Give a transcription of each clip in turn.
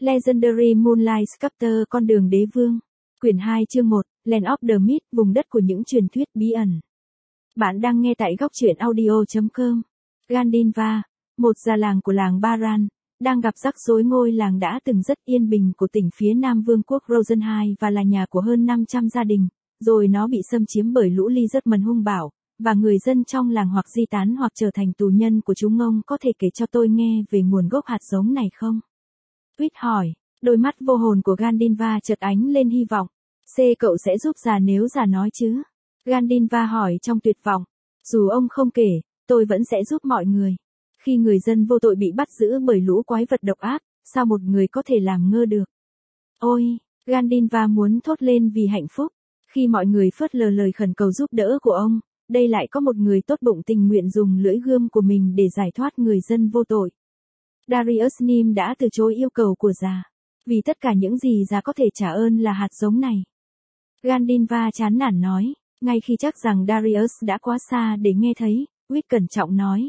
Legendary Moonlight Sculptor con đường đế vương. Quyển 2 chương 1, Land of the Myth, vùng đất của những truyền thuyết bí ẩn. Bạn đang nghe tại góc truyện audio.com. Gandinva, một già làng của làng Baran, đang gặp rắc rối. Ngôi làng đã từng rất yên bình của tỉnh phía nam vương quốc Rosenheim và là nhà của hơn 500 gia đình, rồi nó bị xâm chiếm bởi lũ Lizardmen hung bạo, và người dân trong làng hoặc di tán hoặc trở thành tù nhân của chúng. Ông có thể kể cho tôi nghe về nguồn gốc hạt giống này không? Tweet hỏi. Đôi mắt vô hồn của Gandinva chợt ánh lên hy vọng. Cậu sẽ giúp già nếu già nói chứ? Gandinva hỏi trong tuyệt vọng. Dù ông không kể, tôi vẫn sẽ giúp mọi người. Khi người dân vô tội bị bắt giữ bởi lũ quái vật độc ác, sao một người có thể làm ngơ được? Ôi, Gandinva muốn thốt lên vì hạnh phúc. Khi mọi người phớt lờ lời khẩn cầu giúp đỡ của ông, đây lại có một người tốt bụng tình nguyện dùng lưỡi gươm của mình để giải thoát người dân vô tội. Darius Nim đã từ chối yêu cầu của già. Vì tất cả những gì già có thể trả ơn là hạt giống này. Gandinva chán nản nói, ngay khi chắc rằng Darius đã quá xa để nghe thấy, Whit cẩn trọng nói.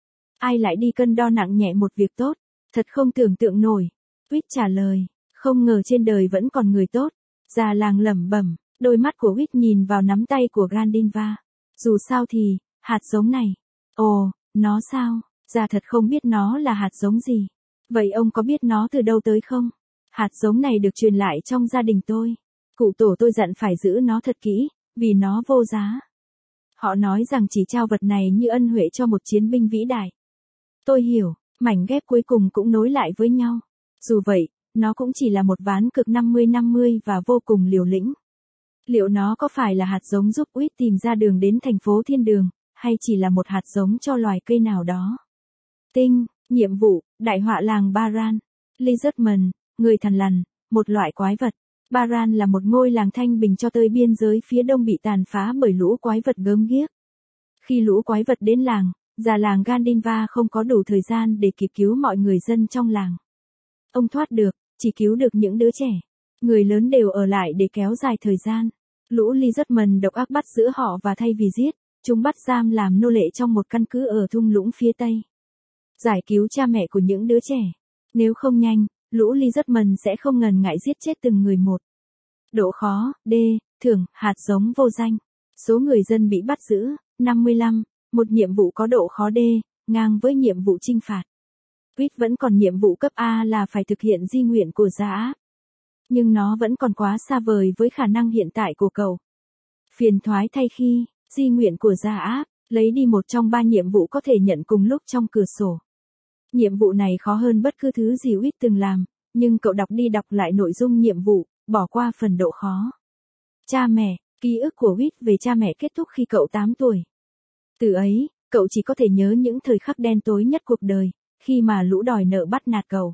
Ai lại đi cân đo nặng nhẹ một việc tốt, thật không tưởng tượng nổi. Whit trả lời, không ngờ trên đời vẫn còn người tốt. Già làng lẩm bẩm, đôi mắt của Whit nhìn vào nắm tay của Gandinva. Dù sao thì, hạt giống này. Ồ, nó sao? Già thật không biết nó là hạt giống gì. Vậy ông có biết nó từ đâu tới không? Hạt giống này được truyền lại trong gia đình tôi. Cụ tổ tôi dặn phải giữ nó thật kỹ, vì nó vô giá. Họ nói rằng chỉ trao vật này như ân huệ cho một chiến binh vĩ đại. Tôi hiểu, mảnh ghép cuối cùng cũng nối lại với nhau. Dù vậy, nó cũng chỉ là một ván cực 50-50 và vô cùng liều lĩnh. Liệu nó có phải là hạt giống giúp Whit tìm ra đường đến thành phố thiên đường, hay chỉ là một hạt giống cho loài cây nào đó? Tinh, nhiệm vụ, đại họa làng Baran. Lizardmen, người thằn lằn, một loại quái vật. Baran là một ngôi làng thanh bình cho tới biên giới phía đông bị tàn phá bởi lũ quái vật gớm ghiếc. Khi lũ quái vật đến làng, già làng Gandinva không có đủ thời gian để kịp cứu mọi người dân trong làng. Ông thoát được, chỉ cứu được những đứa trẻ. Người lớn đều ở lại để kéo dài thời gian. Lũ Lizardmen độc ác bắt giữ họ và thay vì giết, chúng bắt giam làm nô lệ trong một căn cứ ở thung lũng phía tây. Giải cứu cha mẹ của những đứa trẻ. Nếu không nhanh, lũ Lizardmen sẽ không ngần ngại giết chết từng người một. Độ khó, D, thưởng, hạt giống vô danh. Số người dân bị bắt giữ, 55, một nhiệm vụ có độ khó D, ngang với nhiệm vụ trinh phạt. Whit vẫn còn nhiệm vụ cấp A là phải thực hiện di nguyện của Gia Áp. Nhưng nó vẫn còn quá xa vời với khả năng hiện tại của cậu. Phiền toái thay khi, di nguyện của Gia Áp, lấy đi một trong 3 nhiệm vụ có thể nhận cùng lúc trong cửa sổ. Nhiệm vụ này khó hơn bất cứ thứ gì Whit từng làm, nhưng cậu đọc đi đọc lại nội dung nhiệm vụ, bỏ qua phần độ khó. Cha mẹ, ký ức của Whit về cha mẹ kết thúc khi cậu 8 tuổi. Từ ấy, cậu chỉ có thể nhớ những thời khắc đen tối nhất cuộc đời, khi mà lũ đòi nợ bắt nạt cậu.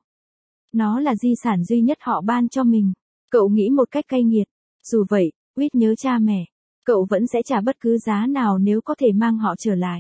Nó là di sản duy nhất họ ban cho mình. Cậu nghĩ một cách cay nghiệt. Dù vậy, Whit nhớ cha mẹ. Cậu vẫn sẽ trả bất cứ giá nào nếu có thể mang họ trở lại.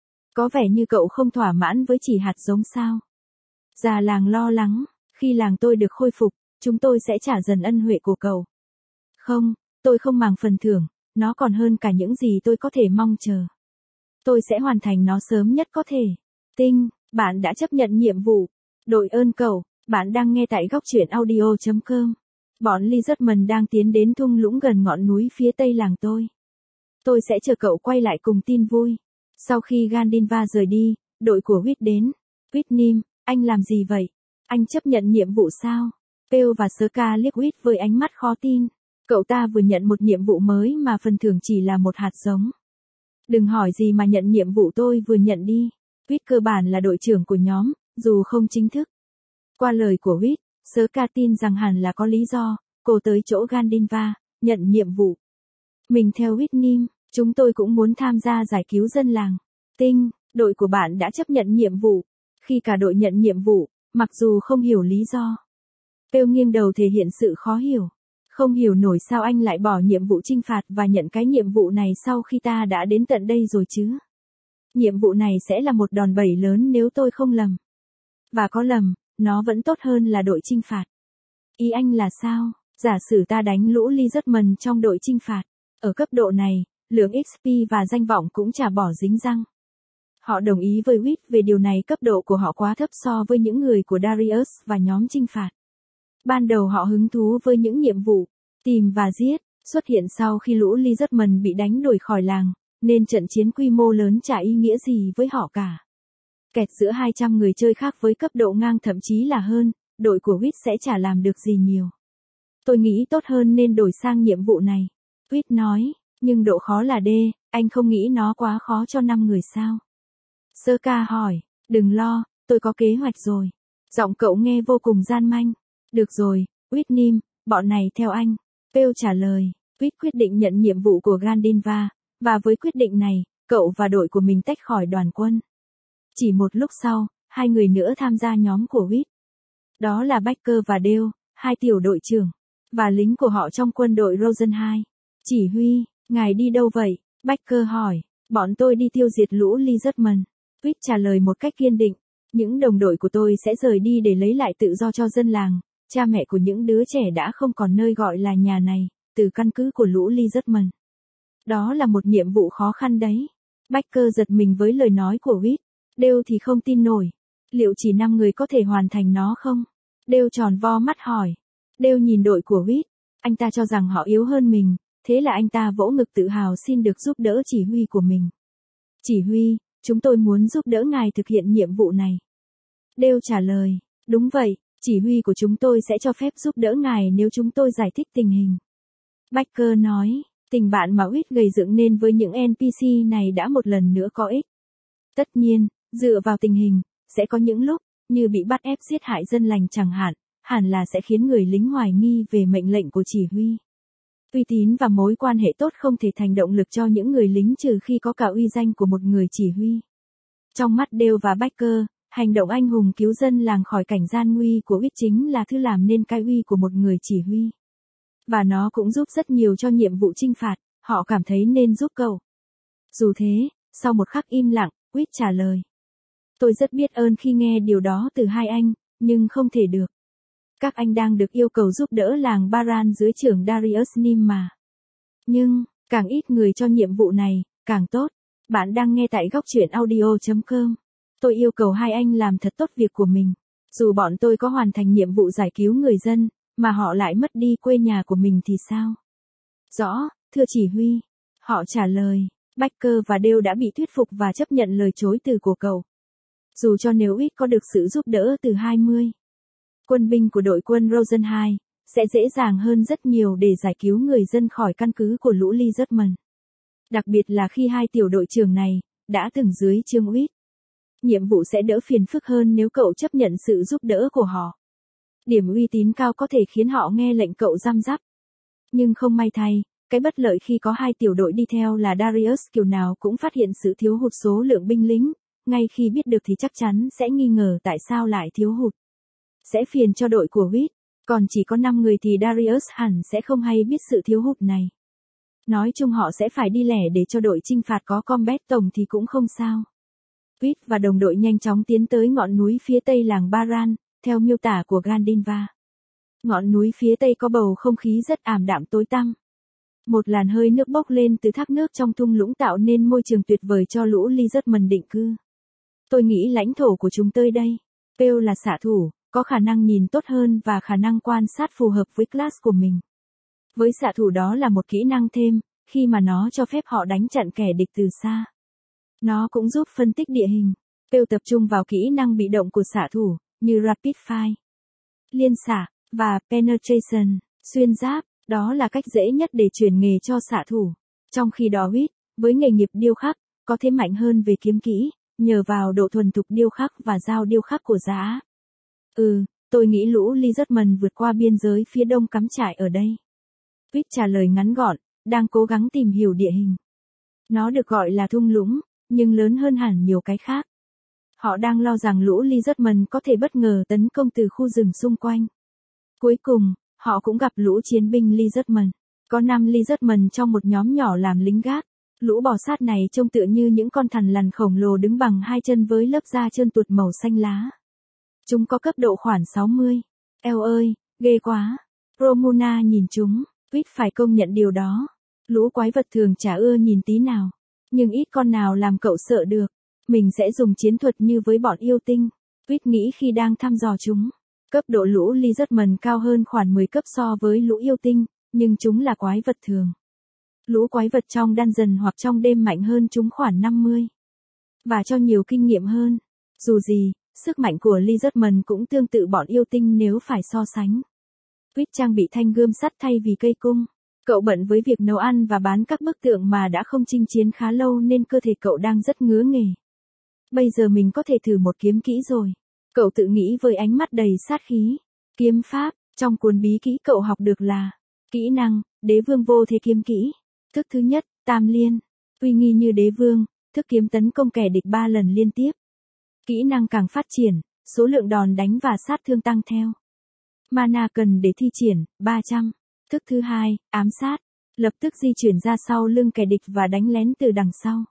Có vẻ như cậu không thỏa mãn với chỉ hạt giống sao. Già làng lo lắng, khi làng tôi được khôi phục, chúng tôi sẽ trả dần ân huệ của cậu. Không, tôi không màng phần thưởng, nó còn hơn cả những gì tôi có thể mong chờ. Tôi sẽ hoàn thành nó sớm nhất có thể. Tinh, bạn đã chấp nhận nhiệm vụ. Đội ơn cậu, bạn đang nghe tại góc truyện audio.com. Bọn Lizardmen đang tiến đến thung lũng gần ngọn núi phía tây làng tôi. Tôi sẽ chờ cậu quay lại cùng tin vui. Sau khi Gandinva rời đi, đội của Whit đến. Whit Nim, anh làm gì vậy? Anh chấp nhận nhiệm vụ sao? Pale và Sơ-ca liếc Whit với ánh mắt khó tin. Cậu ta vừa nhận một nhiệm vụ mới mà phần thưởng chỉ là một hạt giống. Đừng hỏi gì mà nhận nhiệm vụ tôi vừa nhận đi. Whit cơ bản là đội trưởng của nhóm, dù không chính thức. Qua lời của Whit, Sơ-ca tin rằng hẳn là có lý do, cô tới chỗ Gandinva, nhận nhiệm vụ. Mình theo Whit Nim, chúng tôi cũng muốn tham gia giải cứu dân làng. Tinh, đội của bạn đã chấp nhận nhiệm vụ. Khi cả đội nhận nhiệm vụ, mặc dù không hiểu lý do. Pale nghiêng đầu thể hiện sự khó hiểu. Không hiểu nổi sao anh lại bỏ nhiệm vụ trinh phạt và nhận cái nhiệm vụ này sau khi ta đã đến tận đây rồi chứ. Nhiệm vụ này sẽ là một đòn bẩy lớn nếu tôi không lầm. Và có lầm, nó vẫn tốt hơn là đội trinh phạt. Ý anh là sao? Giả sử ta đánh lũ Lizardmen trong đội trinh phạt. Ở cấp độ này, lượng XP và danh vọng cũng chả bỏ dính răng. Họ đồng ý với Whit về điều này, cấp độ của họ quá thấp so với những người của Darius và nhóm trinh phạt. Ban đầu họ hứng thú với những nhiệm vụ tìm và giết, xuất hiện sau khi lũ Lizardman bị đánh đuổi khỏi làng, nên trận chiến quy mô lớn chả ý nghĩa gì với họ cả. Kẹt giữa 200 người chơi khác với cấp độ ngang thậm chí là hơn, đội của Wit sẽ chả làm được gì nhiều. Tôi nghĩ tốt hơn nên đổi sang nhiệm vụ này. Wit nói, nhưng độ khó là D, anh không nghĩ nó quá khó cho 5 người sao? Sơ ca hỏi, đừng lo, tôi có kế hoạch rồi. Giọng cậu nghe vô cùng gian manh. Được rồi, Wit Nim, bọn này theo anh. Pale trả lời, Wit quyết định nhận nhiệm vụ của Gandinva, và với quyết định này, cậu và đội của mình tách khỏi đoàn quân. Chỉ một lúc sau, 2 người nữa tham gia nhóm của Wit. Đó là Baker và Dale, 2 tiểu đội trưởng, và lính của họ trong quân đội Rosen 2. Chỉ huy, ngài đi đâu vậy? Baker hỏi, bọn tôi đi tiêu diệt lũ Lizardman. Wit trả lời một cách kiên định, những đồng đội của tôi sẽ rời đi để lấy lại tự do cho dân làng, cha mẹ của những đứa trẻ đã không còn nơi gọi là nhà này, từ căn cứ của lũ Lizardman. Đó là một nhiệm vụ khó khăn đấy. Baker giật mình với lời nói của Wit. Dale thì không tin nổi. Liệu chỉ 5 người có thể hoàn thành nó không? Dale tròn vo mắt hỏi. Dale nhìn đội của Wit. Anh ta cho rằng họ yếu hơn mình, thế là anh ta vỗ ngực tự hào xin được giúp đỡ chỉ huy của mình. Chỉ huy, chúng tôi muốn giúp đỡ ngài thực hiện nhiệm vụ này. Dale trả lời, đúng vậy, chỉ huy của chúng tôi sẽ cho phép giúp đỡ ngài nếu chúng tôi giải thích tình hình. Baker nói, tình bạn mà Wit gây dựng nên với những NPC này đã một lần nữa có ích. Tất nhiên, dựa vào tình hình, sẽ có những lúc, như bị bắt ép giết hại dân lành chẳng hạn, hẳn là sẽ khiến người lính hoài nghi về mệnh lệnh của chỉ huy. Uy tín và mối quan hệ tốt không thể thành động lực cho những người lính trừ khi có cả uy danh của một người chỉ huy. Trong mắt Dale và Baker, hành động anh hùng cứu dân làng khỏi cảnh gian nguy của Wit chính là thứ làm nên cái uy của một người chỉ huy. Và nó cũng giúp rất nhiều cho nhiệm vụ chinh phạt, họ cảm thấy nên giúp cậu. Dù thế, sau một khắc im lặng, Wit trả lời. Tôi rất biết ơn khi nghe điều đó từ hai anh, nhưng không thể được. Các anh đang được yêu cầu giúp đỡ làng Baran dưới trưởng Darius Nim mà. Nhưng, càng ít người cho nhiệm vụ này, càng tốt. Bạn đang nghe tại góc truyện audio.com. Tôi yêu cầu hai anh làm thật tốt việc của mình. Dù bọn tôi có hoàn thành nhiệm vụ giải cứu người dân, mà họ lại mất đi quê nhà của mình thì sao? Rõ, thưa chỉ huy. Họ trả lời. Baker và Dale đã bị thuyết phục và chấp nhận lời chối từ của cậu. Dù cho nếu ít có được sự giúp đỡ từ 20 quân binh của đội quân Rosen 2, sẽ dễ dàng hơn rất nhiều để giải cứu người dân khỏi căn cứ của lũ Lizardman. Đặc biệt là khi 2 tiểu đội trưởng này, đã từng dưới trương Wit. Nhiệm vụ sẽ đỡ phiền phức hơn nếu cậu chấp nhận sự giúp đỡ của họ. Điểm uy tín cao có thể khiến họ nghe lệnh cậu răm rắp. Nhưng không may thay, cái bất lợi khi có 2 tiểu đội đi theo là Darius kiểu nào cũng phát hiện sự thiếu hụt số lượng binh lính, ngay khi biết được thì chắc chắn sẽ nghi ngờ tại sao lại thiếu hụt. Sẽ phiền cho đội của Wit, còn chỉ có 5 người thì Darius hẳn sẽ không hay biết sự thiếu hụt này. Nói chung họ sẽ phải đi lẻ để cho đội chinh phạt có combat tổng thì cũng không sao. Wit và đồng đội nhanh chóng tiến tới ngọn núi phía tây làng Baran, theo miêu tả của Gandinva. Ngọn núi phía tây có bầu không khí rất ảm đạm tối tăm. Một làn hơi nước bốc lên từ thác nước trong thung lũng tạo nên môi trường tuyệt vời cho lũ Lizardman định cư. Tôi nghĩ lãnh thổ của chúng tôi đây. Pale là xạ thủ, có khả năng nhìn tốt hơn và khả năng quan sát phù hợp với class của mình. Với xạ thủ đó là một kỹ năng thêm, khi mà nó cho phép họ đánh chặn kẻ địch từ xa. Nó cũng giúp phân tích địa hình. Pale tập trung vào kỹ năng bị động của xạ thủ, như Rapid Fire, liên xạ, và Penetration, xuyên giáp. Đó là cách dễ nhất để chuyển nghề cho xạ thủ. Trong khi đó Wit, với nghề nghiệp điêu khắc, có thế mạnh hơn về kiếm kỹ, nhờ vào độ thuần thục điêu khắc và dao điêu khắc của giá. Tôi nghĩ lũ Lizardman vượt qua biên giới phía đông cắm trại ở đây. Wit trả lời ngắn gọn, đang cố gắng tìm hiểu địa hình. Nó được gọi là thung lũng, nhưng lớn hơn hẳn nhiều cái khác. Họ đang lo rằng lũ Lizardman có thể bất ngờ tấn công từ khu rừng xung quanh. Cuối cùng, họ cũng gặp lũ chiến binh Lizardman. Có 5 Lizardman trong một nhóm nhỏ làm lính gác. Lũ bò sát này trông tựa như những con thằn lằn khổng lồ đứng bằng 2 chân với lớp da trơn tuột màu xanh lá. Chúng có cấp độ khoảng 60. Eo ơi, ghê quá. Romuna nhìn chúng, Wit phải công nhận điều đó. Lũ quái vật thường chả ưa nhìn tí nào. Nhưng ít con nào làm cậu sợ được. Mình sẽ dùng chiến thuật như với bọn yêu tinh. Wit nghĩ khi đang thăm dò chúng. Cấp độ lũ Lizardman cao hơn khoảng 10 cấp so với lũ yêu tinh, nhưng chúng là quái vật thường. Lũ quái vật trong dungeon hoặc trong đêm mạnh hơn chúng khoảng 50. Và cho nhiều kinh nghiệm hơn. Dù gì, sức mạnh của Lizardman cũng tương tự bọn yêu tinh nếu phải so sánh. Quýt trang bị thanh gươm sắt thay vì cây cung. Cậu bận với việc nấu ăn và bán các bức tượng mà đã không chinh chiến khá lâu nên cơ thể cậu đang rất ngứa nghề. Bây giờ mình có thể thử một kiếm kỹ rồi. Cậu tự nghĩ với ánh mắt đầy sát khí. Kiếm pháp, trong cuốn bí kỹ cậu học được là kỹ năng, đế vương vô thế kiếm kỹ. Thức thứ nhất, tam liên. Uy nghi như đế vương, thức kiếm tấn công kẻ địch 3 lần liên tiếp. Kỹ năng càng phát triển, số lượng đòn đánh và sát thương tăng theo. Mana cần để thi triển, 300. Thức thứ hai, ám sát. Lập tức di chuyển ra sau lưng kẻ địch và đánh lén từ đằng sau.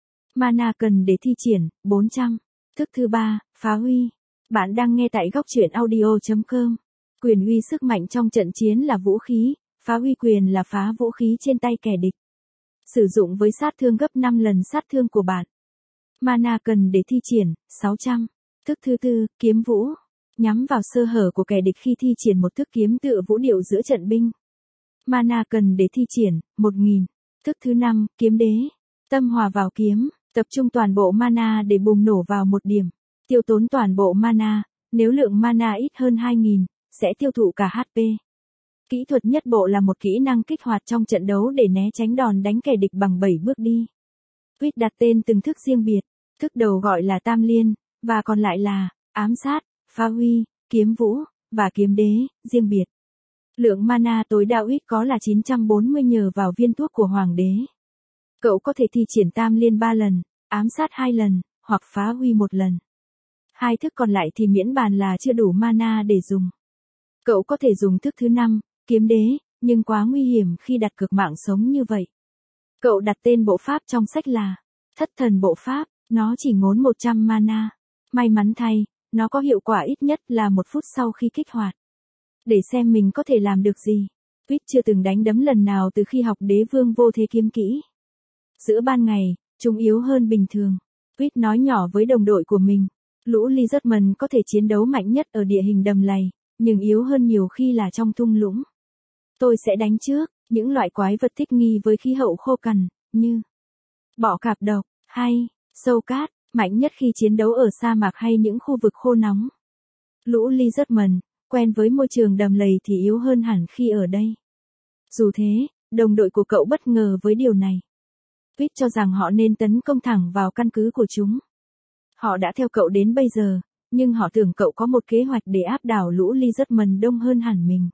Mana cần để thi triển, 400. Thức thứ ba, phá huy. Bạn đang nghe tại góc truyện audio.com. Quyền uy sức mạnh trong trận chiến là vũ khí, phá huy quyền là phá vũ khí trên tay kẻ địch. Sử dụng với sát thương gấp 5 lần sát thương của bạn. Mana cần để thi triển, 600. Thức thứ tư, kiếm vũ. Nhắm vào sơ hở của kẻ địch khi thi triển một thức kiếm tựa vũ điệu giữa trận binh. Mana cần để thi triển, 1000. Thức thứ năm, kiếm đế. Tâm hòa vào kiếm, tập trung toàn bộ mana để bùng nổ vào một điểm. Tiêu tốn toàn bộ mana, nếu lượng mana ít hơn 2000, sẽ tiêu thụ cả HP. Kỹ thuật nhất bộ là một kỹ năng kích hoạt trong trận đấu để né tránh đòn đánh kẻ địch bằng 7 bước đi. Quýt đặt tên từng thức riêng biệt, thức đầu gọi là tam liên, và còn lại là ám sát, phá huy, kiếm vũ, và kiếm đế, riêng biệt. Lượng mana tối đa Quýt có là 940 nhờ vào viên thuốc của hoàng đế. Cậu có thể thi triển tam liên 3 lần, ám sát 2 lần, hoặc phá huy 1 lần. 2 thức còn lại thì miễn bàn là chưa đủ mana để dùng. Cậu có thể dùng thức thứ 5, kiếm đế, nhưng quá nguy hiểm khi đặt cược mạng sống như vậy. Cậu đặt tên bộ pháp trong sách là Thất thần bộ pháp, nó chỉ ngốn 100 mana. May mắn thay, nó có hiệu quả ít nhất là 1 phút sau khi kích hoạt. Để xem mình có thể làm được gì. Quýt chưa từng đánh đấm lần nào từ khi học đế vương vô thế kiếm kỹ. Giữa ban ngày, chúng yếu hơn bình thường. Quýt nói nhỏ với đồng đội của mình. Lũ Lizardman có thể chiến đấu mạnh nhất ở địa hình đầm lầy, nhưng yếu hơn nhiều khi là trong thung lũng. Tôi sẽ đánh trước, những loại quái vật thích nghi với khí hậu khô cằn, như bọ cạp độc, hay sâu cát, mạnh nhất khi chiến đấu ở sa mạc hay những khu vực khô nóng. Lũ Lizardman, quen với môi trường đầm lầy thì yếu hơn hẳn khi ở đây. Dù thế, đồng đội của cậu bất ngờ với điều này. Quýt cho rằng họ nên tấn công thẳng vào căn cứ của chúng. Họ đã theo cậu đến bây giờ, nhưng họ tưởng cậu có một kế hoạch để áp đảo lũ Lizardman đông hơn hẳn mình.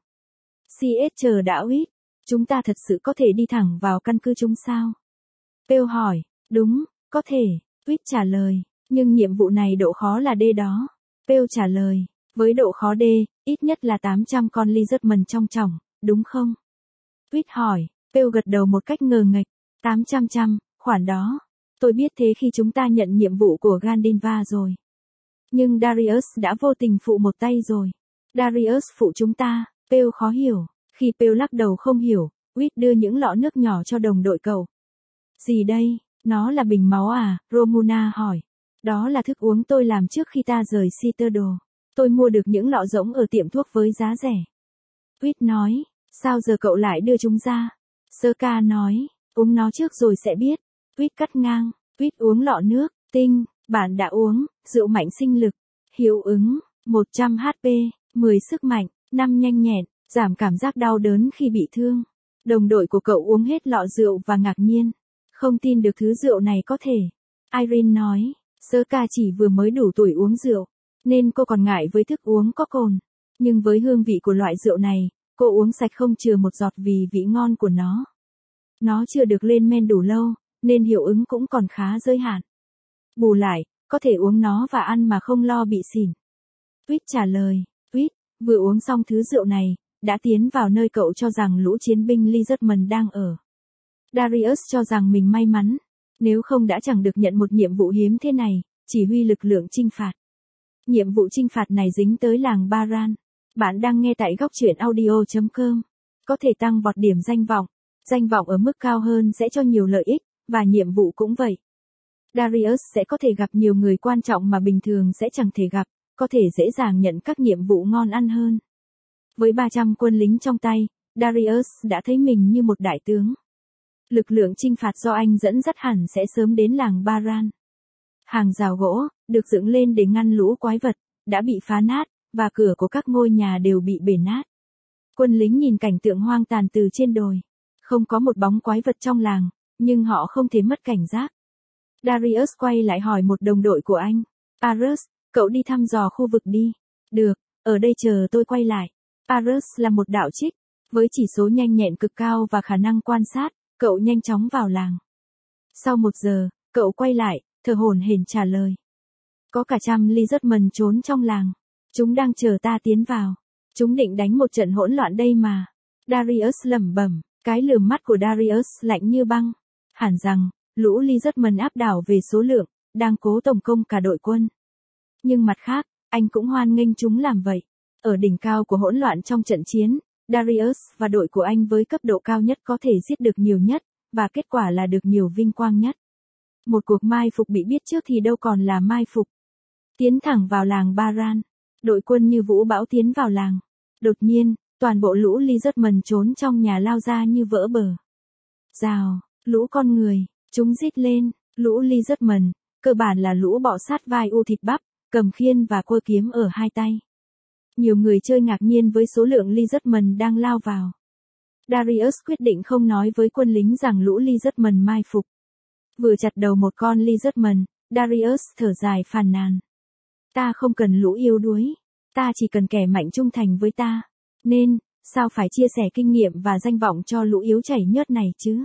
CS chờ đã Quýt, chúng ta thật sự có thể đi thẳng vào căn cứ chúng sao? Pale hỏi, đúng, có thể, Quýt trả lời, nhưng nhiệm vụ này độ khó là D đó. Pale trả lời, với độ khó D, ít nhất là 800 con Lizardman trong chỏng, đúng không? Quýt hỏi, Pale gật đầu một cách ngờ nghệch, 800, khoản đó. Tôi biết thế khi chúng ta nhận nhiệm vụ của Gandinva rồi. Nhưng Darius đã vô tình phụ một tay rồi. Darius phụ chúng ta, Pale khó hiểu. Khi Pale lắc đầu không hiểu, Quýt đưa những lọ nước nhỏ cho đồng đội cậu. Gì đây, nó là bình máu à? Romuna hỏi. Đó là thức uống tôi làm trước khi ta rời Citadel. Tôi mua được những lọ rỗng ở tiệm thuốc với giá rẻ. Quýt nói, sao giờ cậu lại đưa chúng ra? Sơ nói, uống nó trước rồi sẽ biết. Quýt cắt ngang, Quýt uống lọ nước, tinh, bạn đã uống, rượu mạnh sinh lực, hiệu ứng, 100 HP, 10 sức mạnh, 5 nhanh nhẹn, giảm cảm giác đau đớn khi bị thương. Đồng đội của cậu uống hết lọ rượu và ngạc nhiên. Không tin được thứ rượu này có thể. Irene nói, Sơ chỉ vừa mới đủ tuổi uống rượu, nên cô còn ngại với thức uống có cồn. Nhưng với hương vị của loại rượu này, cô uống sạch không chừa một giọt vì vị ngon của nó. Nó chưa được lên men đủ lâu, nên hiệu ứng cũng còn khá giới hạn. Bù lại, có thể uống nó và ăn mà không lo bị xỉn. Quýt trả lời, Quýt, vừa uống xong thứ rượu này, đã tiến vào nơi cậu cho rằng lũ chiến binh Lizardman đang ở. Darius cho rằng mình may mắn, nếu không đã chẳng được nhận một nhiệm vụ hiếm thế này, chỉ huy lực lượng chinh phạt. Nhiệm vụ chinh phạt này dính tới làng Baran. Bạn đang nghe tại góc truyện audio.com. Có thể tăng vọt điểm danh vọng. Danh vọng ở mức cao hơn sẽ cho nhiều lợi ích, và nhiệm vụ cũng vậy. Darius sẽ có thể gặp nhiều người quan trọng mà bình thường sẽ chẳng thể gặp, có thể dễ dàng nhận các nhiệm vụ ngon ăn hơn. Với 300 quân lính trong tay, Darius đã thấy mình như một đại tướng. Lực lượng chinh phạt do anh dẫn dắt hẳn sẽ sớm đến làng Baran. Hàng rào gỗ, được dựng lên để ngăn lũ quái vật, đã bị phá nát, và cửa của các ngôi nhà đều bị bể nát. Quân lính nhìn cảnh tượng hoang tàn từ trên đồi. Không có một bóng quái vật trong làng, nhưng họ không thể mất cảnh giác. Darius quay lại hỏi một đồng đội của anh. Arus, cậu đi thăm dò khu vực đi. Được, ở đây chờ tôi quay lại. Arus là một đạo trích, với chỉ số nhanh nhẹn cực cao và khả năng quan sát, cậu nhanh chóng vào làng. Sau 1 giờ, cậu quay lại, thở hổn hển trả lời. Có cả trăm lizardmen trốn trong làng. Chúng đang chờ ta tiến vào. Chúng định đánh một trận hỗn loạn đây mà. Darius lẩm bẩm, cái lườm mắt của Darius lạnh như băng. Hẳn rằng, lũ lizardmen áp đảo về số lượng, đang cố tổng công cả đội quân. Nhưng mặt khác, anh cũng hoan nghênh chúng làm vậy. Ở đỉnh cao của hỗn loạn trong trận chiến, Darius và đội của anh với cấp độ cao nhất có thể giết được nhiều nhất, và kết quả là được nhiều vinh quang nhất. Một cuộc mai phục bị biết trước thì đâu còn là mai phục. Tiến thẳng vào làng Baran. Đội quân như vũ bão tiến vào làng. Đột nhiên, toàn bộ lũ lizardmen trốn trong nhà lao ra như vỡ bờ. Rào, lũ con người, chúng rít lên, lũ lizardmen, cơ bản là lũ bọ sát vai u thịt bắp, cầm khiên và cua kiếm ở hai tay. Nhiều người chơi ngạc nhiên với số lượng lizardmen đang lao vào. Darius quyết định không nói với quân lính rằng lũ lizardmen mai phục. Vừa chặt đầu một con lizardmen, Darius thở dài phàn nàn. Ta không cần lũ yếu đuối, ta chỉ cần kẻ mạnh trung thành với ta. Nên, sao phải chia sẻ kinh nghiệm và danh vọng cho lũ yếu chảy nhớt này chứ?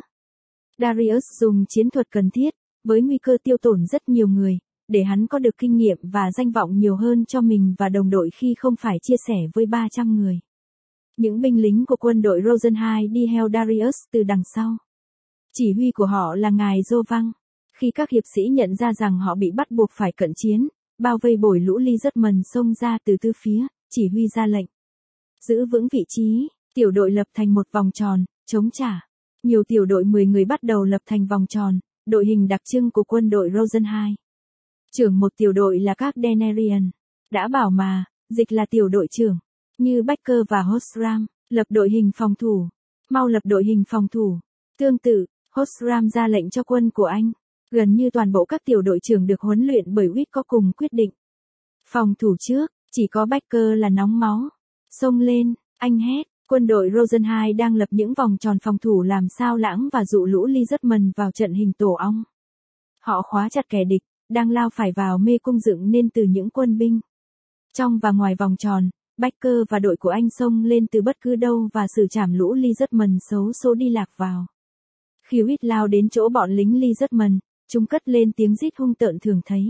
Darius dùng chiến thuật cần thiết, với nguy cơ tiêu tổn rất nhiều người, để hắn có được kinh nghiệm và danh vọng nhiều hơn cho mình và đồng đội khi không phải chia sẻ với 300 người. Những binh lính của quân đội Rosenheim đi theo Darius từ đằng sau. Chỉ huy của họ là ngài Jovang. Khi các hiệp sĩ nhận ra rằng họ bị bắt buộc phải cận chiến, bao vây bổi lũ lizardmen xông ra từ tư phía, chỉ huy ra lệnh. Giữ vững vị trí, tiểu đội lập thành một vòng tròn, chống trả. Nhiều tiểu đội 10 người bắt đầu lập thành vòng tròn, đội hình đặc trưng của quân đội Rosenheim. Trưởng một tiểu đội là các Denarian. Đã bảo mà, dịch là tiểu đội trưởng. Như Baker và Hosram, lập đội hình phòng thủ. Mau lập đội hình phòng thủ. Tương tự, Hosram ra lệnh cho quân của anh. Gần như toàn bộ các tiểu đội trưởng được huấn luyện bởi Witt có cùng quyết định. Phòng thủ trước, chỉ có Baker là nóng máu. Xông lên, anh hét. Quân đội Rosenheim đang lập những vòng tròn phòng thủ làm sao lãng và dụ lũ lizardmen vào trận hình tổ ong. Họ khóa chặt kẻ địch, đang lao phải vào mê cung dựng nên từ những quân binh. Trong và ngoài vòng tròn, Baker và đội của anh xông lên từ bất cứ đâu và xử trảm lũ lizardmen xấu số đi lạc vào. Khi Witt lao đến chỗ bọn lính lizardmen, chúng cất lên tiếng rít hung tợn thường thấy.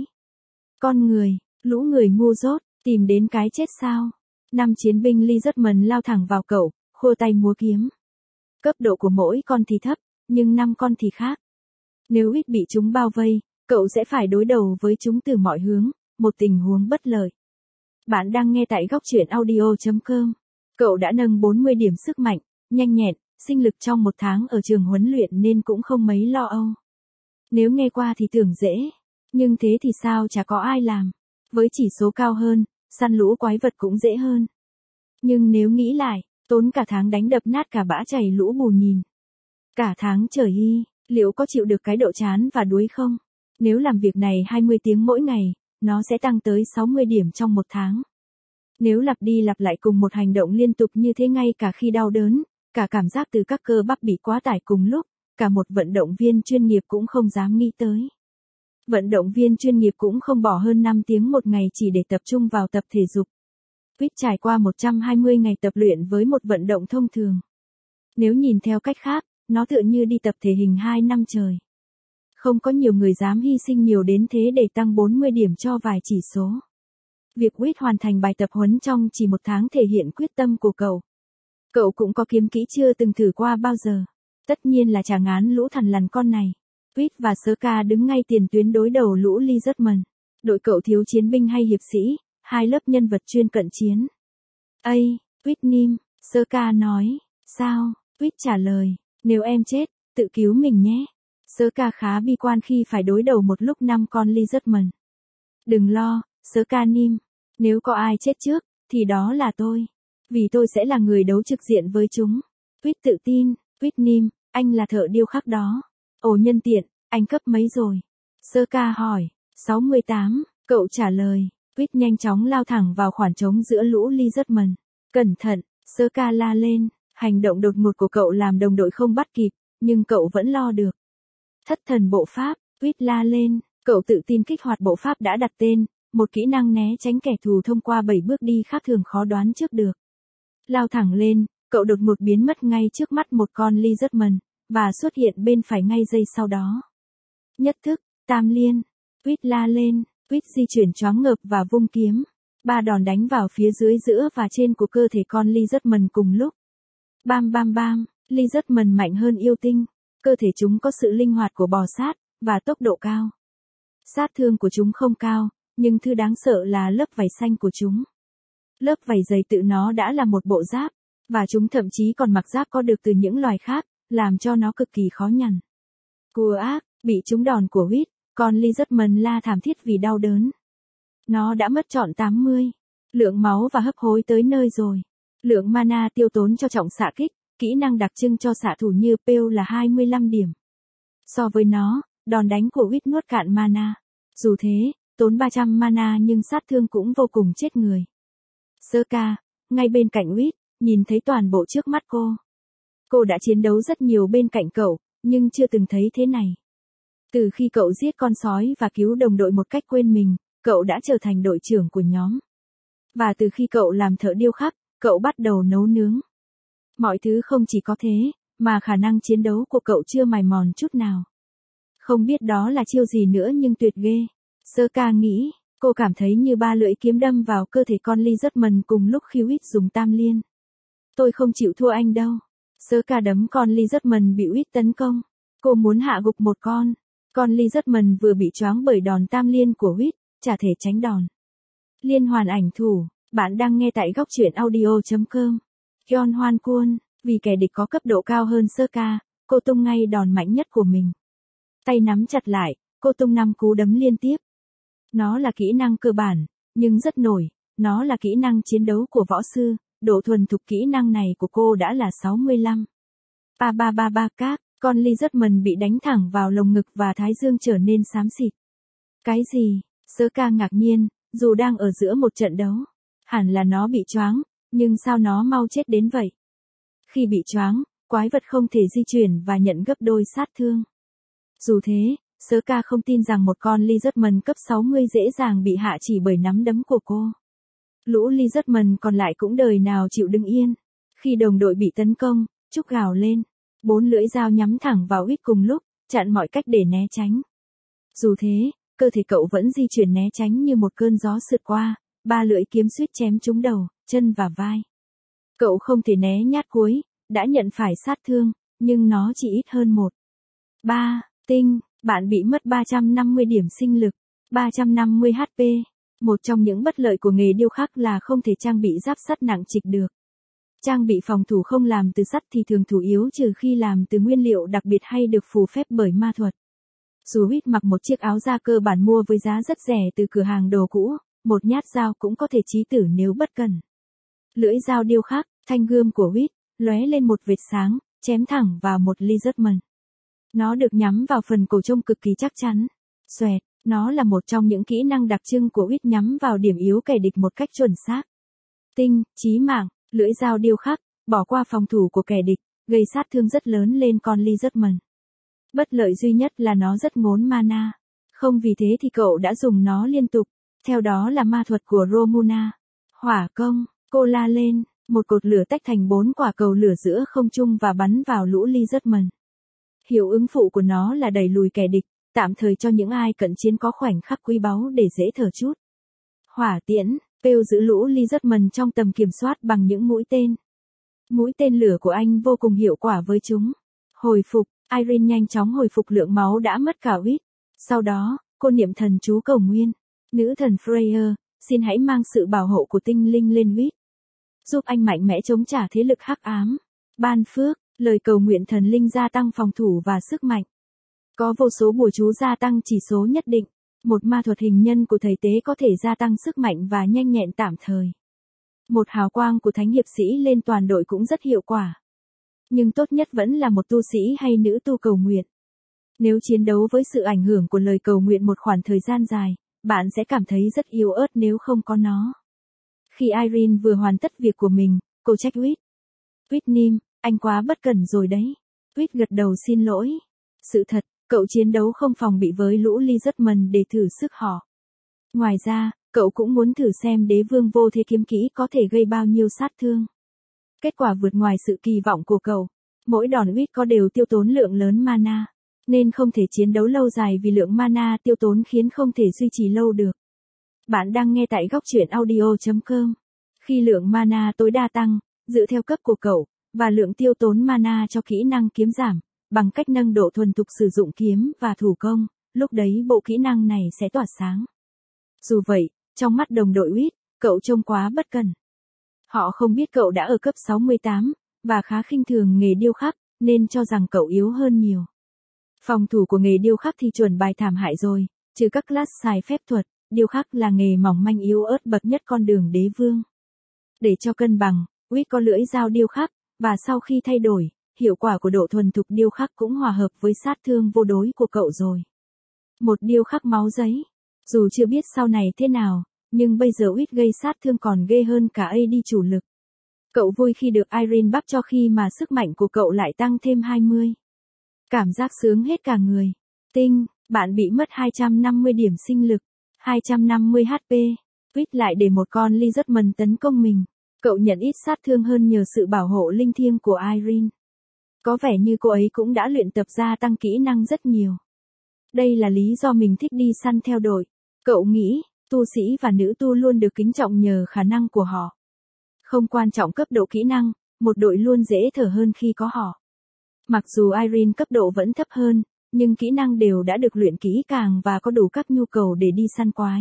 Con người, lũ người ngu dốt, tìm đến cái chết sao? 5 chiến binh lizardmen lao thẳng vào cậu, khua tay múa kiếm. Cấp độ của mỗi con thì thấp, nhưng 5 con thì khác. Nếu Witt bị chúng bao vây, cậu sẽ phải đối đầu với chúng từ mọi hướng, một tình huống bất lợi. Bạn đang nghe tại góc truyện audio.com. Cậu đã nâng 40 điểm sức mạnh, nhanh nhẹn, sinh lực trong 1 tháng ở trường huấn luyện nên cũng không mấy lo âu. Nếu nghe qua thì tưởng dễ, nhưng thế thì sao chả có ai làm. Với chỉ số cao hơn, săn lũ quái vật cũng dễ hơn. Nhưng nếu nghĩ lại, tốn cả tháng đánh đập nát cả bã chảy lũ bù nhìn. Cả tháng trời y, liệu có chịu được cái độ chán và đuối không? Nếu làm việc này 20 tiếng mỗi ngày, nó sẽ tăng tới 60 điểm trong 1 tháng. Nếu lặp đi lặp lại cùng một hành động liên tục như thế ngay cả khi đau đớn, cả cảm giác từ các cơ bắp bị quá tải cùng lúc, cả một vận động viên chuyên nghiệp cũng không dám nghĩ tới. Vận động viên chuyên nghiệp cũng không bỏ hơn 5 tiếng một ngày chỉ để tập trung vào tập thể dục. Witt trải qua 120 ngày tập luyện với một vận động thông thường. Nếu nhìn theo cách khác, nó tựa như đi tập thể hình 2 năm trời. Không có nhiều người dám hy sinh nhiều đến thế để tăng 40 điểm cho vài chỉ số. Việc Witt hoàn thành bài tập huấn trong chỉ 1 tháng thể hiện quyết tâm của cậu. Cậu cũng có kiếm kỹ chưa từng thử qua bao giờ. Tất nhiên là trả ngán lũ thằn lằn con này. Witt và Sơ-ca đứng ngay tiền tuyến đối đầu lũ lizardmen. Đội cậu thiếu chiến binh hay hiệp sĩ, 2 lớp nhân vật chuyên cận chiến. Ây, Witt nim, Sơ-ca nói. Sao? Witt trả lời. Nếu em chết, tự cứu mình nhé. Sơ-ca khá bi quan khi phải đối đầu một lúc 5 con lizardmen. Đừng lo, Sơ-ca nim. Nếu có ai chết trước, thì đó là tôi. Vì tôi sẽ là người đấu trực diện với chúng. Quýt tự tin, Quýt Nim, anh là thợ điêu khắc đó. Ồ nhân tiện, anh cấp mấy rồi? Sơ ca hỏi. 68, cậu trả lời. Quýt nhanh chóng lao thẳng vào khoảng trống giữa lũ Lizardman. Cẩn thận, Sơ ca la lên. Hành động đột ngột của cậu làm đồng đội không bắt kịp, nhưng cậu vẫn lo được. Thất thần bộ pháp, Quýt la lên. Cậu tự tin kích hoạt bộ pháp đã đặt tên, một kỹ năng né tránh kẻ thù thông qua 7 bước đi khác thường khó đoán trước được. Lao thẳng lên, cậu đột ngột biến mất ngay trước mắt một con Lizardman, và xuất hiện bên phải ngay giây sau đó. Nhất thức, tam liên, Quýt la lên, Quýt di chuyển choáng ngợp và vung kiếm. 3 đòn đánh vào phía dưới giữa và trên của cơ thể con Lizardman cùng lúc. Bam bam bam, Lizardman mạnh hơn yêu tinh. Cơ thể chúng có sự linh hoạt của bò sát, và tốc độ cao. Sát thương của chúng không cao, nhưng thứ đáng sợ là lớp vảy xanh của chúng. Lớp vảy dày tự nó đã là một bộ giáp, và chúng thậm chí còn mặc giáp có được từ những loài khác, làm cho nó cực kỳ khó nhằn. Cua ác, bị trúng đòn của Quýt, con Lizardman la thảm thiết vì đau đớn. Nó đã mất trọn 80 lượng máu và hấp hối tới nơi rồi. Lượng mana tiêu tốn cho trọng xạ kích, kỹ năng đặc trưng cho xạ thủ như Pale là 25 điểm. So với nó, đòn đánh của Quýt nuốt cạn mana. Dù thế, tốn 300 mana nhưng sát thương cũng vô cùng chết người. Sơ ca, ngay bên cạnh Quýt, nhìn thấy toàn bộ trước mắt cô. Cô đã chiến đấu rất nhiều bên cạnh cậu, nhưng chưa từng thấy thế này. Từ khi cậu giết con sói và cứu đồng đội một cách quên mình, cậu đã trở thành đội trưởng của nhóm. Và từ khi cậu làm thợ điêu khắc, cậu bắt đầu nấu nướng. Mọi thứ không chỉ có thế, mà khả năng chiến đấu của cậu chưa mài mòn chút nào. Không biết đó là chiêu gì nữa nhưng tuyệt ghê. Sơ ca nghĩ, cô cảm thấy như 3 lưỡi kiếm đâm vào cơ thể con Lizardman cùng lúc khi Quýt dùng tam liên. Tôi không chịu thua anh đâu. Sơ ca đấm con Lizardman bị Quýt tấn công. Cô muốn hạ gục một con. Con Lizardman vừa bị choáng bởi đòn tam liên của Quýt, chả thể tránh đòn. Liên hoàn ảnh thủ, bạn đang nghe tại góc truyện audio.com. Yon Hoan Kwon, vì kẻ địch có cấp độ cao hơn Sơ ca, cô tung ngay đòn mạnh nhất của mình. Tay nắm chặt lại, cô tung 5 cú đấm liên tiếp. Nó là kỹ năng cơ bản, nhưng rất nổi, nó là kỹ năng chiến đấu của võ sư, độ thuần thục kỹ năng này của cô đã là 65. Ba ba ba ba các, con Lizardman bị đánh thẳng vào lồng ngực và thái dương trở nên xám xịt. Cái gì? Sơ ca ngạc nhiên, dù đang ở giữa một trận đấu. Hẳn là nó bị choáng, nhưng sao nó mau chết đến vậy? Khi bị choáng, quái vật không thể di chuyển và nhận gấp đôi sát thương. Dù thế, Sơ ca không tin rằng một con Lizardman cấp 60 dễ dàng bị hạ chỉ bởi nắm đấm của cô. Lũ Lizardman còn lại cũng đời nào chịu đứng yên. Khi đồng đội bị tấn công, Trúc gào lên. 4 lưỡi dao nhắm thẳng vào Quýt cùng lúc, chặn mọi cách để né tránh. Dù thế, cơ thể cậu vẫn di chuyển né tránh như một cơn gió sượt qua, 3 lưỡi kiếm suýt chém trúng đầu, chân và vai. Cậu không thể né nhát cuối, đã nhận phải sát thương, nhưng nó chỉ ít hơn 1. 3. Tinh, bạn bị mất 350 điểm sinh lực, 350 HP. Một trong những bất lợi của nghề điêu khắc là không thể trang bị giáp sắt nặng trịch được. Trang bị phòng thủ không làm từ sắt thì thường thủ yếu trừ khi làm từ nguyên liệu đặc biệt hay được phù phép bởi ma thuật. Dù Quýt mặc một chiếc áo da cơ bản mua với giá rất rẻ từ cửa hàng đồ cũ, một nhát dao cũng có thể chí tử nếu bất cẩn. Lưỡi dao điêu khắc, thanh gươm của Quýt, lóe lên một vệt sáng, chém thẳng vào một Lizardman. Nó được nhắm vào phần cổ trông cực kỳ chắc chắn. Xoẹt, nó là một trong những kỹ năng đặc trưng của Quýt nhắm vào điểm yếu kẻ địch một cách chuẩn xác. Tinh, chí mạng, lưỡi dao điêu khắc, bỏ qua phòng thủ của kẻ địch, gây sát thương rất lớn lên con Lizardman. Bất lợi duy nhất là nó rất ngốn mana. Không vì thế thì cậu đã dùng nó liên tục. Theo đó là ma thuật của Romuna. Hỏa công, cô la lên, một cột lửa tách thành 4 quả cầu lửa giữa không trung và bắn vào lũ Lizardman. Hiệu ứng phụ của nó là đẩy lùi kẻ địch, tạm thời cho những ai cận chiến có khoảnh khắc quý báu để dễ thở chút. Hỏa tiễn, Pale giữ lũ Lizardman trong tầm kiểm soát bằng những mũi tên. Mũi tên lửa của anh vô cùng hiệu quả với chúng. Hồi phục, Irene nhanh chóng hồi phục lượng máu đã mất cả Quýt. Sau đó, cô niệm thần chú cầu nguyện. Nữ thần Freya, xin hãy mang sự bảo hộ của tinh linh lên Quýt. Giúp anh mạnh mẽ chống trả thế lực hắc ám. Ban phước, lời cầu nguyện thần linh gia tăng phòng thủ và sức mạnh. Có vô số bùa chú gia tăng chỉ số nhất định. Một ma thuật hình nhân của thầy tế có thể gia tăng sức mạnh và nhanh nhẹn tạm thời. Một hào quang của thánh hiệp sĩ lên toàn đội cũng rất hiệu quả. Nhưng tốt nhất vẫn là một tu sĩ hay nữ tu cầu nguyện. Nếu chiến đấu với sự ảnh hưởng của lời cầu nguyện một khoảng thời gian dài, bạn sẽ cảm thấy rất yếu ớt nếu không có nó. Khi Irene vừa hoàn tất việc của mình, cô trách Whit. Whitney, anh quá bất cẩn rồi đấy. Whit gật đầu xin lỗi. Sự thật, cậu chiến đấu không phòng bị với lũ Lizardman để thử sức họ. Ngoài ra, cậu cũng muốn thử xem đế vương vô thế kiếm kỹ có thể gây bao nhiêu sát thương. Kết quả vượt ngoài sự kỳ vọng của cậu. Mỗi đòn Whit có đều tiêu tốn lượng lớn mana, nên không thể chiến đấu lâu dài vì lượng mana tiêu tốn khiến không thể duy trì lâu được. Bạn đang nghe tại góc truyện audio.com. Khi lượng mana tối đa tăng, dựa theo cấp của cậu, và lượng tiêu tốn mana cho kỹ năng kiếm giảm, bằng cách nâng độ thuần thục sử dụng kiếm và thủ công, lúc đấy bộ kỹ năng này sẽ tỏa sáng. Dù vậy, trong mắt đồng đội Whit, cậu trông quá bất cẩn. Họ không biết cậu đã ở cấp 68, và khá khinh thường nghề điêu khắc, nên cho rằng cậu yếu hơn nhiều. Phòng thủ của nghề điêu khắc thì chuẩn bài thảm hại rồi, trừ các class xài phép thuật, điêu khắc là nghề mỏng manh yếu ớt bậc nhất con đường đế vương. Để cho cân bằng, Whit có lưỡi dao điêu khắc, và sau khi thay đổi, hiệu quả của độ thuần thục điêu khắc cũng hòa hợp với sát thương vô đối của cậu rồi. Một điêu khắc máu giấy. Dù chưa biết sau này thế nào, nhưng bây giờ Whit gây sát thương còn ghê hơn cả AD chủ lực. Cậu vui khi được Irene bắp cho khi mà sức mạnh của cậu lại tăng thêm 20. Cảm giác sướng hết cả người. Tinh, bạn bị mất 250 điểm sinh lực, 250 HP. Whit lại để một con Lizardman tấn công mình. Cậu nhận ít sát thương hơn nhờ sự bảo hộ linh thiêng của Irene. Có vẻ như cô ấy cũng đã luyện tập gia tăng kỹ năng rất nhiều. Đây là lý do mình thích đi săn theo đội. Cậu nghĩ, tu sĩ và nữ tu luôn được kính trọng nhờ khả năng của họ. Không quan trọng cấp độ kỹ năng, một đội luôn dễ thở hơn khi có họ. Mặc dù Irene cấp độ vẫn thấp hơn, nhưng kỹ năng đều đã được luyện kỹ càng và có đủ các nhu cầu để đi săn quái.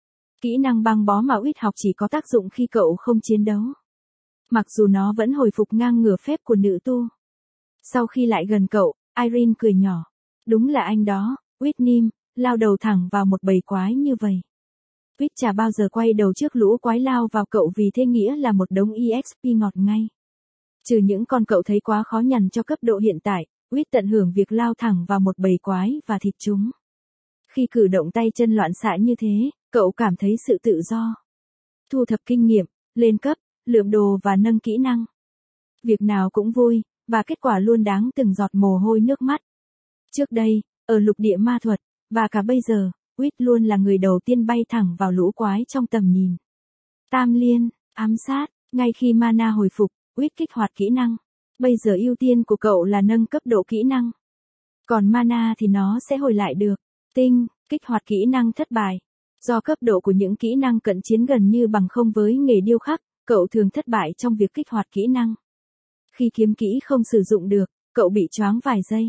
Kỹ năng băng bó mà Whit học chỉ có tác dụng khi cậu không chiến đấu. Mặc dù nó vẫn hồi phục ngang ngửa phép của nữ tu. Sau khi lại gần cậu, Irene cười nhỏ. Đúng là anh đó, Whitney, lao đầu thẳng vào một bầy quái như vậy. Whit chả bao giờ quay đầu trước lũ quái lao vào cậu vì thế nghĩa là một đống EXP ngọt ngay. Trừ những con cậu thấy quá khó nhằn cho cấp độ hiện tại, Whit tận hưởng việc lao thẳng vào một bầy quái và thịt chúng. Khi cử động tay chân loạn xạ như thế, cậu cảm thấy sự tự do. Thu thập kinh nghiệm, lên cấp, lượm đồ và nâng kỹ năng. Việc nào cũng vui, và kết quả luôn đáng từng giọt mồ hôi nước mắt. Trước đây, ở lục địa ma thuật, và cả bây giờ, Whit luôn là người đầu tiên bay thẳng vào lũ quái trong tầm nhìn. Tam liên, ám sát, ngay khi mana hồi phục, Whit kích hoạt kỹ năng. Bây giờ ưu tiên của cậu là nâng cấp độ kỹ năng. Còn mana thì nó sẽ hồi lại được. Tinh, kích hoạt kỹ năng thất bại. Do cấp độ của những kỹ năng cận chiến gần như bằng không với nghề điêu khắc, cậu thường thất bại trong việc kích hoạt kỹ năng. Khi kiếm kỹ không sử dụng được, cậu bị choáng vài giây.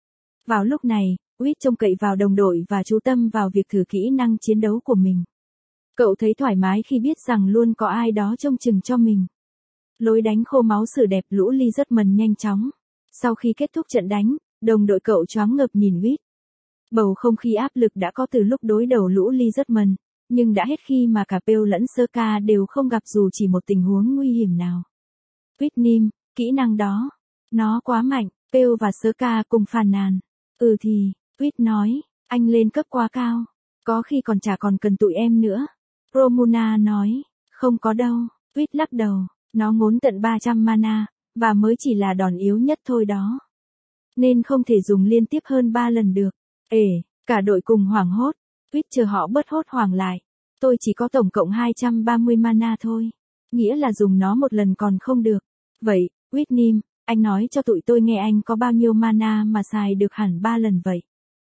Vào lúc này, Whit trông cậy vào đồng đội và chú tâm vào việc thử kỹ năng chiến đấu của mình. Cậu thấy thoải mái khi biết rằng luôn có ai đó trông chừng cho mình. Lối đánh khô máu sử đẹp lũ Lizardman nhanh chóng. Sau khi kết thúc trận đánh, đồng đội cậu choáng ngợp nhìn Whit. Bầu không khí áp lực đã có từ lúc đối đầu lũ Lizardman, nhưng đã hết khi mà cả Pale lẫn Sơ-ca đều không gặp dù chỉ một tình huống nguy hiểm nào. Whitney, kỹ năng đó, nó quá mạnh, Pale và Sơ-ca cùng phàn nàn. Thì, Whit nói, anh lên cấp quá cao, có khi còn chả còn cần tụi em nữa. Romuna nói, không có đâu, Whit lắc đầu, nó ngốn tận 300 mana, và mới chỉ là đòn yếu nhất thôi đó. Nên không thể dùng liên tiếp hơn 3 lần được. Cả đội cùng hoảng hốt, Whit chờ họ bớt hốt hoảng lại. Tôi chỉ có tổng cộng 230 mana thôi, nghĩa là dùng nó một lần còn không được. Vậy, Whitney, anh nói cho tụi tôi nghe anh có bao nhiêu mana mà xài được hẳn 3 lần vậy.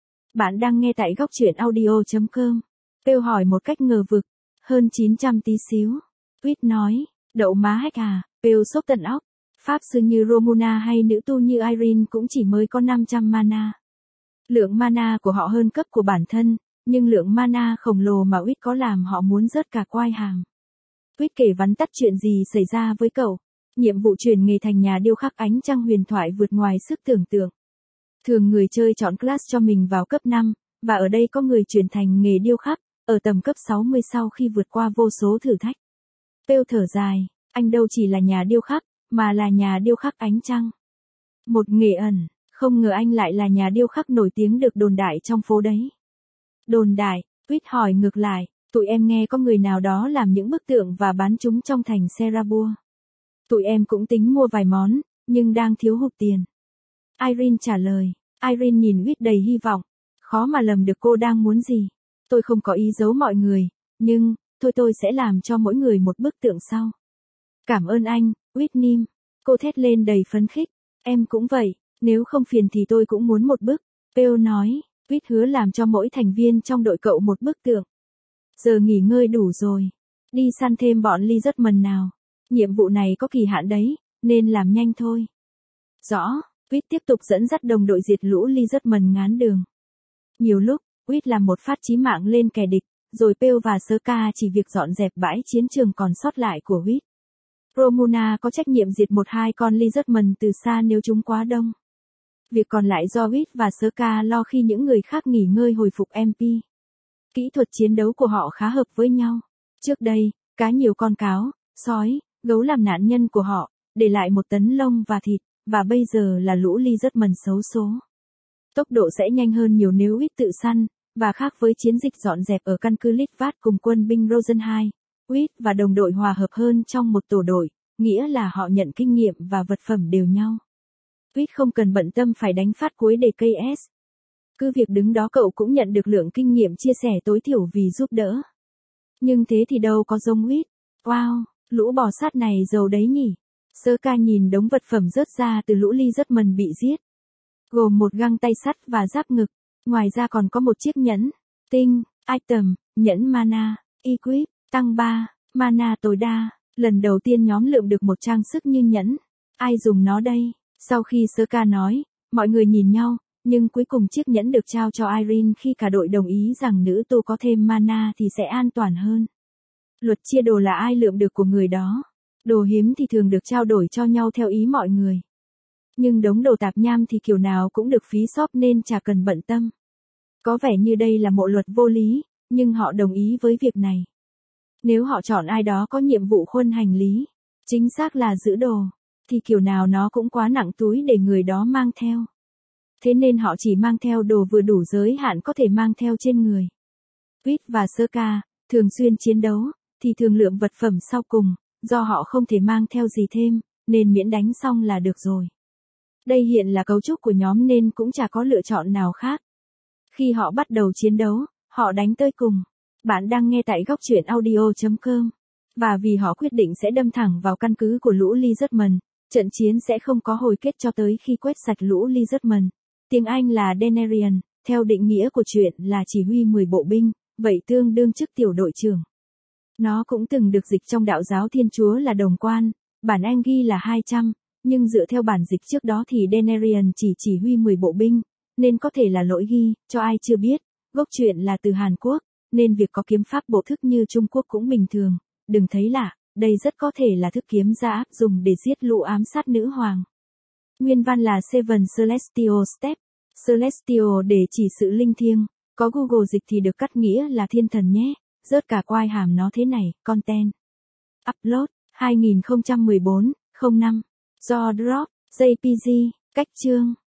Bạn đang nghe tại góc truyện audio.com. Kêu hỏi một cách ngờ vực, hơn 900 tí xíu. Whit nói, đậu má hách à, Kêu sốc tận óc. Pháp sư như Romuna hay nữ tu như Irene cũng chỉ mới có 500 mana. Lượng mana của họ hơn cấp của bản thân, nhưng lượng mana khổng lồ mà Whit có làm họ muốn rớt cả quai hàm. Whit kể vắn tắt chuyện gì xảy ra với cậu. Nhiệm vụ chuyển nghề thành nhà điêu khắc ánh trăng huyền thoại vượt ngoài sức tưởng tượng. Thường người chơi chọn class cho mình vào cấp 5, và ở đây có người chuyển thành nghề điêu khắc, ở tầm cấp 60 sau khi vượt qua vô số thử thách. Pearl thở dài, anh đâu chỉ là nhà điêu khắc, mà là nhà điêu khắc ánh trăng. Một nghề ẩn, không ngờ anh lại là nhà điêu khắc nổi tiếng được đồn đại trong phố đấy. Đồn đại, Quýt hỏi ngược lại, tụi em nghe có người nào đó làm những bức tượng và bán chúng trong thành Serabua. Tụi em cũng tính mua vài món, nhưng đang thiếu hụt tiền. Irene trả lời, Irene nhìn Quýt đầy hy vọng, khó mà lầm được cô đang muốn gì. Tôi không có ý giấu mọi người, nhưng, thôi tôi sẽ làm cho mỗi người một bức tượng sau. Cảm ơn anh, Whitney. Cô thét lên đầy phấn khích. Em cũng vậy, nếu không phiền thì tôi cũng muốn một bức. Pearl nói, Quýt hứa làm cho mỗi thành viên trong đội cậu một bức tượng. Giờ nghỉ ngơi đủ rồi. Đi săn thêm bọn Lizardman nào. Nhiệm vụ này có kỳ hạn đấy, nên làm nhanh thôi. Rõ, Quýt tiếp tục dẫn dắt đồng đội diệt lũ Lizardman ngán đường. Nhiều lúc, Quýt làm một phát chí mạng lên kẻ địch, rồi Pearl và Serka chỉ việc dọn dẹp bãi chiến trường còn sót lại của Quýt. Romuna có trách nhiệm diệt 1-2 con Lizardman từ xa nếu chúng quá đông. Việc còn lại do Quýt và Serka lo khi những người khác nghỉ ngơi hồi phục MP. Kỹ thuật chiến đấu của họ khá hợp với nhau. Trước đây, cá nhiều con cáo, sói, gấu làm nạn nhân của họ, để lại 1 tấn lông và thịt, và bây giờ là lũ Lizardman xấu số. Tốc độ sẽ nhanh hơn nhiều nếu Quýt tự săn, và khác với chiến dịch dọn dẹp ở căn cứ Litvat cùng quân binh Rosen 2. Quýt và đồng đội hòa hợp hơn trong một tổ đội, nghĩa là họ nhận kinh nghiệm và vật phẩm đều nhau. Quýt không cần bận tâm phải đánh phát cuối để KS. Cứ việc đứng đó cậu cũng nhận được lượng kinh nghiệm chia sẻ tối thiểu vì giúp đỡ. Nhưng thế thì đâu có giống Quýt. Wow, lũ bò sát này giàu đấy nhỉ. Serka nhìn đống vật phẩm rớt ra từ lũ Lizardman bị giết. Gồm một găng tay sắt và giáp ngực. Ngoài ra còn có một chiếc nhẫn. Tinh, item, nhẫn mana, equip, tăng 3, mana tối đa. Lần đầu tiên nhóm lượm được một trang sức như nhẫn. Ai dùng nó đây? Sau khi Serka nói, mọi người nhìn nhau, nhưng cuối cùng chiếc nhẫn được trao cho Irene khi cả đội đồng ý rằng nữ tu có thêm mana thì sẽ an toàn hơn. Luật chia đồ là ai lượm được của người đó. Đồ hiếm thì thường được trao đổi cho nhau theo ý mọi người. Nhưng đống đồ tạp nham thì kiểu nào cũng được phí shop nên chả cần bận tâm. Có vẻ như đây là một luật vô lý, nhưng họ đồng ý với việc này. Nếu họ chọn ai đó có nhiệm vụ khuân hành lý, chính xác là giữ đồ, thì kiểu nào nó cũng quá nặng túi để người đó mang theo. Thế nên họ chỉ mang theo đồ vừa đủ giới hạn có thể mang theo trên người. Quýt và Serka, thường xuyên chiến đấu, thì thường lượm vật phẩm sau cùng, do họ không thể mang theo gì thêm, nên miễn đánh xong là được rồi. Đây hiện là cấu trúc của nhóm nên cũng chả có lựa chọn nào khác. Khi họ bắt đầu chiến đấu, họ đánh tới cùng. Bạn đang nghe tại góc truyện audio.com. Và vì họ quyết định sẽ đâm thẳng vào căn cứ của lũ Lizardman, trận chiến sẽ không có hồi kết cho tới khi quét sạch lũ Lizardman. Tiếng Anh là Denarian, theo định nghĩa của truyện là chỉ huy 10 bộ binh, vậy tương đương chức tiểu đội trưởng. Nó cũng từng được dịch trong đạo giáo Thiên Chúa là đồng quan, bản Anh ghi là 200, nhưng dựa theo bản dịch trước đó thì Denarian chỉ huy 10 bộ binh, nên có thể là lỗi ghi, cho ai chưa biết, gốc truyện là từ Hàn Quốc, nên việc có kiếm pháp bộ thức như Trung Quốc cũng bình thường, đừng thấy lạ, đây rất có thể là thức kiếm gia áp dùng để giết lũ ám sát nữ hoàng. Nguyên văn là Seven Celestial Steps, Celestial để chỉ sự linh thiêng, có Google dịch thì được cắt nghĩa là thiên thần nhé, rớt cả quai hàm nó thế này, content. Upload, 2014, 05, do Drop, JPG, cách chương.